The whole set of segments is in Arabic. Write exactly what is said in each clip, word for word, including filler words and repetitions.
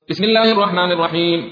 بسم الله الرحمن الرحيم.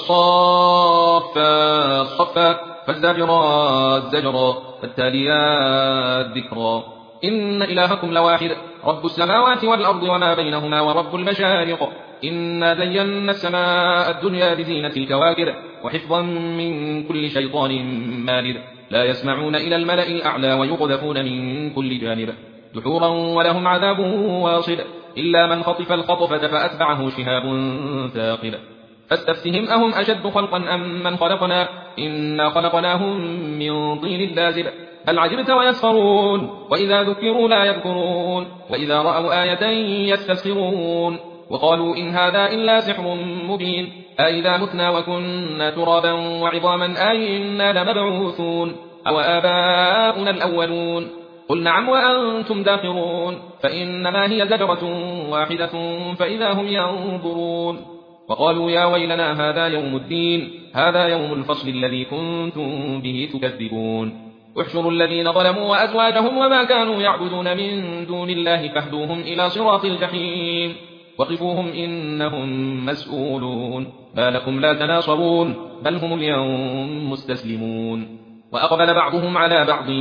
والصافات صفا فالزاجرات زجرا فالتاليات ذكرا. إن إلهكم لواحد رب السماوات والأرض وما بينهما ورب المشارق. إنا زينا السماء الدنيا بزينة الكواكب وحفظا من كل شيطان مارد. لا يسمعون إلى الملأ الأعلى ويقذفون من كل جانب دحورا ولهم عذاب واصب إلا من خطف الخطفة فأتبعه شهاب ثاقب. فاستفتهم أهم أشد خلقا أم من خلقنا إنا خلقناهم من طين لازب. بل عجبت ويسخرون وإذا ذكروا لا يذكرون وإذا رأوا آية يستسخرون وقالوا إن هذا إلا سحر مبين أئذا متنا وكنا ترابا وعظاما أئنا لمبعوثون أو آباؤنا الأولون. قل نعم وأنتم داخرون فإنما هي زجرة واحدة فإذا هم ينظرون. وقالوا يا ويلنا هذا يوم الدين هذا يوم الفصل الذي كنتم به تكذبون. احشروا الذين ظلموا وأزواجهم وما كانوا يعبدون من دون الله فاهدوهم إلى صراط الجحيم وقفوهم إنهم مسؤولون. ما لكم لا تناصرون بل هم اليوم مستسلمون. وأقبل بعضهم على بعض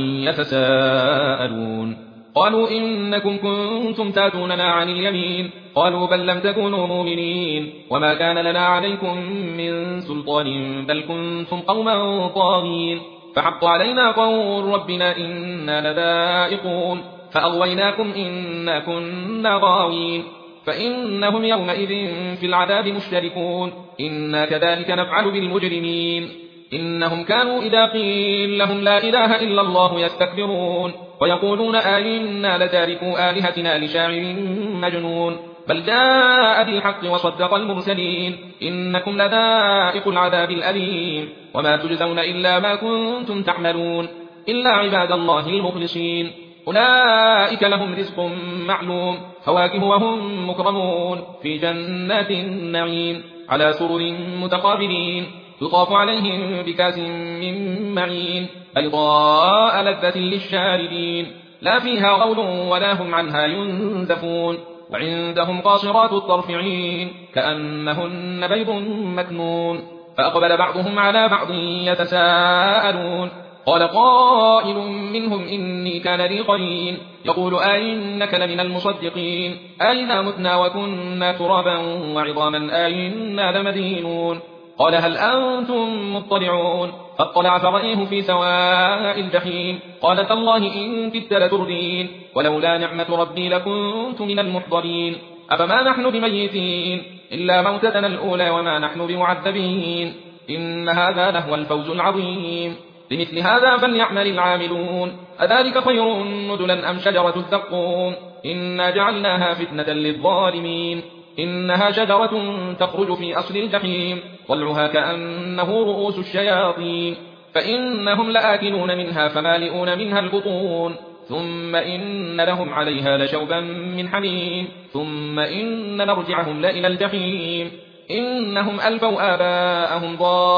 يتساءلون قالوا إنكم كنتم تاتوننا عن اليمين قالوا بل لم تكونوا مؤمنين وما كان لنا عليكم من سلطان بل كنتم قوما طاغين فحق علينا قول ربنا إنا لذائقون فأغويناكم إنا كنا غاوين فإنهم يومئذ في العذاب مشتركون إنا كذلك نفعل بالمجرمين إنهم كانوا إذا قيل لهم لا إله إلا الله يستكبرون ويقولون آئنا لتاركوا آلهتنا لشاعر مجنون بل جاء بالحق وصدق المرسلين إنكم لذائق العذاب الأليم وما تجزون إلا ما كنتم تعملون إلا عباد الله المخلصين أولئك لهم رزق معلوم فواكه وهم مكرمون في جنات النعيم على سرر متقابلين يطاف عليهم بكاس من معين بيضاء لذة للشاربين لا فيها غول ولا هم عنها ينزفون وعندهم قاصرات الطرف عين كأنهن بيض مكنون. فأقبل بعضهم على بعض يتساءلون قال قائل منهم إني كان لي قرين يقول أئنك لمن المصدقين أئذا متنا وكنا ترابا وعظاما أئنا لمدينون قال هل أنتم مطلعون فاطلع فرأيه في سواء الجحيم قال تالله إن كدت لتردين ولولا نعمة ربي لكنت من المحضرين أفما نحن بميتين إلا موتتنا الأولى وما نحن بمعذبين إن هذا لهو الفوز العظيم لمثل هذا فليعمل العاملون أذلك خير نزلا أم شجرة الزقوم إنا جعلناها فتنة للظالمين إنها شجرة تخرج في أصل الجحيم طلعها كأنه رؤوس الشياطين فإنهم لآكلون منها فمالئون منها البطون ثم إن لهم عليها لشوبا من حميم ثم إن مرجعهم لإلى الجحيم إنهم ألفوا آباءهم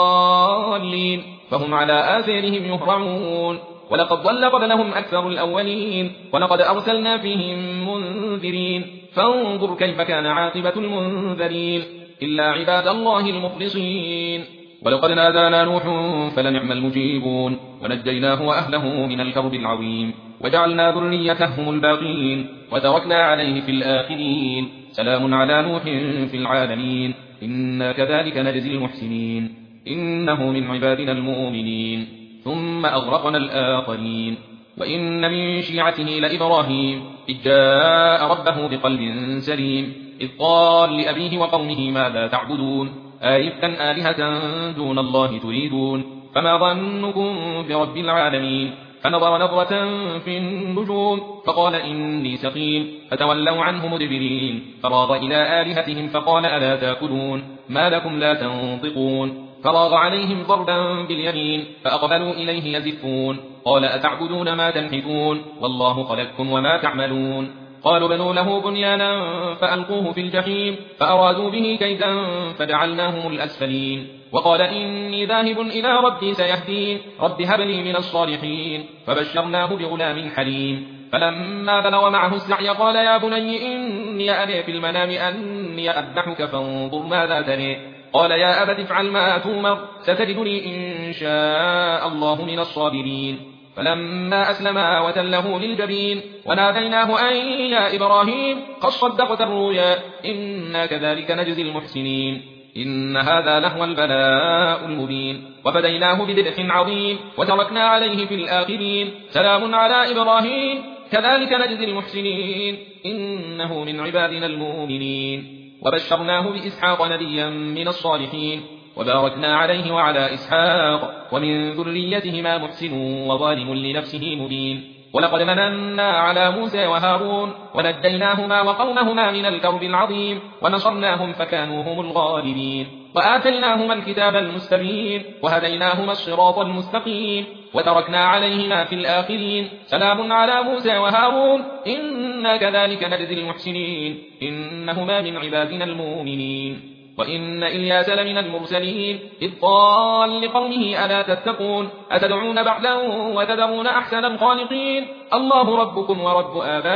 ضالين فهم على آثارهم يهرعون ولقد ضل قبلهم أكثر الأولين ولقد أرسلنا فيهم منذرين فانظر كيف كان عاقبة المنذرين إلا عباد الله المخلصين. ولقد نادانا نوح فلنعم المجيبون ونجيناه وأهله من الكرب العظيم وجعلنا ذريته هم الباقين وتركنا عليه في الآخرين سلام على نوح في العالمين إنا كذلك نجزي المحسنين إنه من عبادنا المؤمنين ثم أغرقنا الآخرين. وإن من شيعته لإبراهيم إذ جاء ربه بقلب سليم إذ قال لأبيه وقومه ماذا تعبدون أئفكا آلهة دون الله تريدون فما ظنكم برب العالمين فنظر نظرة في النجوم فقال إني سقيم فتولوا عنه مدبرين فراغ إلى آلهتهم فقال ألا تأكلون ما لكم لا تنطقون فراغ عليهم ضربا باليمين فأقبلوا إليه يزفون قال أتعبدون ما تنحتون والله خلقكم وما تعملون قالوا بنوا له بنيانا فألقوه في الجحيم فأرادوا به كيدا فجعلناهم الأسفلين وقال إني ذاهب إلى ربي سيهدين رب هب لي من الصالحين فبشرناه بغلام حليم فلما بلغ معه السعي قال يا بني إني أرى في المنام أن إني أذبحك فانظر ماذا ترى قال يا أبت افعل ما تؤمر ستجدني إن شاء الله من الصابرين فلما أسلما وتله للجبين وناديناه أن يا إبراهيم قد صدقت الرؤيا إنا كذلك نجزي المحسنين إن هذا لهو البلاء المبين وفديناه بذبح عظيم وتركنا عليه في الآخرين سلام على إبراهيم كذلك نجزي المحسنين إنه من عبادنا المؤمنين وبشرناه بإسحاق نبيا من الصالحين وباركنا عليه وعلى إسحاق ومن ذريتهما محسن وظالم لنفسه مبين ولقد مننا على موسى وهارون ونجيناهما وقومهما من الكرب العظيم ونصرناهم فكانوا هم الغالبين وآتيناهما الكتاب المستبين وهديناهما الصراط المستقيم وتركنا عليهما في الآخرين سلام على موسى وهارون إنا كذلك نجزي المحسنين إنهما من عبادنا المؤمنين وإن إلياس لمن المرسلين إذ قال لقومه ألا تتقون أتدعون بعلا وتذرون أحسن الخالقين الله ربكم ورب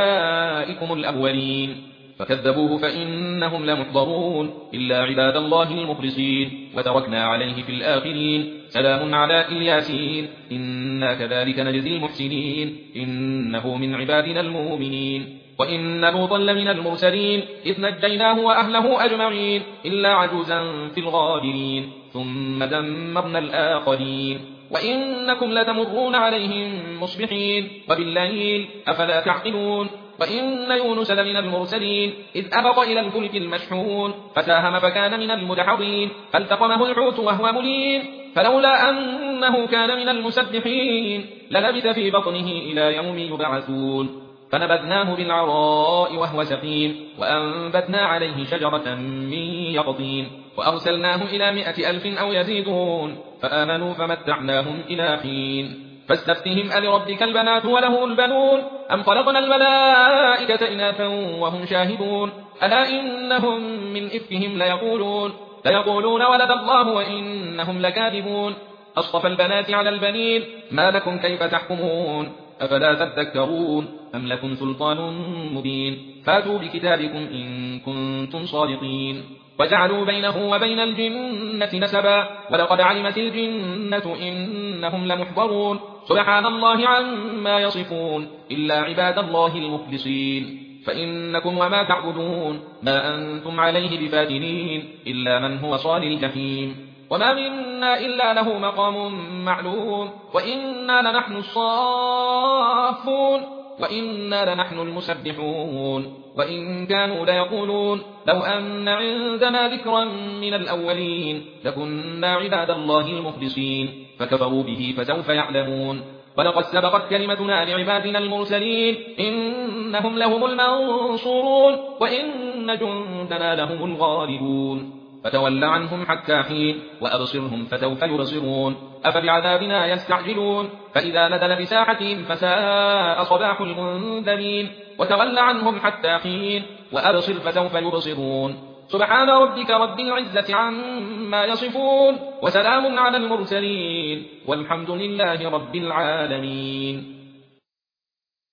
آبائكم الأولين فكذبوه فإنهم لمحضرون إلا عباد الله المخلصين وتركنا عليه في الآخرين سلام على الياسين إنا كذلك نجزي المحسنين إنه من عبادنا المؤمنين وإن لوطا لمن المرسلين إذ نجيناه وأهله أجمعين إلا عجوزا في الغابرين ثم دمرنا الآخرين وإنكم لتمرون عليهم مصبحين وبالليل أفلا تعقلون وإن يونس لمن المرسلين إذ أبط إلى الفلك المشحون فساهم فكان من المدحضين فالتقمه الحوت وهو مليم فلولا أنه كان من المسبحين للبث في بطنه إلى يوم يبعثون فنبذناه بالعراء وهو سقيم وأنبتنا عليه شجرة من يقطين وأرسلناه إلى مائة ألف أو يزيدون فآمنوا فمتعناهم إلى حين فاستفتهم ألربك البنات وله البنون أم خلقنا الملائكة إناثا وهم شاهدون ألا إنهم من إفكهم ليقولون ليقولون ولد الله وإنهم لكاذبون أصطفى البنات على البنين ما لكم كيف تحكمون أفلا تذكرون أم لكم سلطان مبين فاتوا بكتابكم إن كنتم صادقين وجعلوا بينه وبين الجنة نسبا ولقد علمت الجنة إنهم لمحضرون سبحان الله عما يصفون إلا عباد الله المخلصين فإنكم وما تعبدون ما أنتم عليه بفاتنين إلا من هو صال الجحيم وما منا إلا له مقام معلوم وإنا لنحن الصافون وإنا لنحن المسبحون وإن كانوا ليقولون لو أن عندنا ذكرا من الأولين لكنا عباد الله المخلصين فكفروا به فسوف يعلمون ولقد سبقت كلمتنا لعبادنا المرسلين إنهم لهم المنصورون وإن جندنا لهم الغالبون فتول عنهم حتى حين وأبصرهم فسوف يبصرون أفبعذابنا يستعجلون فإذا نزل بساحتهم فساء صباح المنذرين وتول عنهم حتى حين وأبصر فسوف يبصرون سبحان ربك رب العزة عما يصفون وسلام على المرسلين والحمد لله رب العالمين.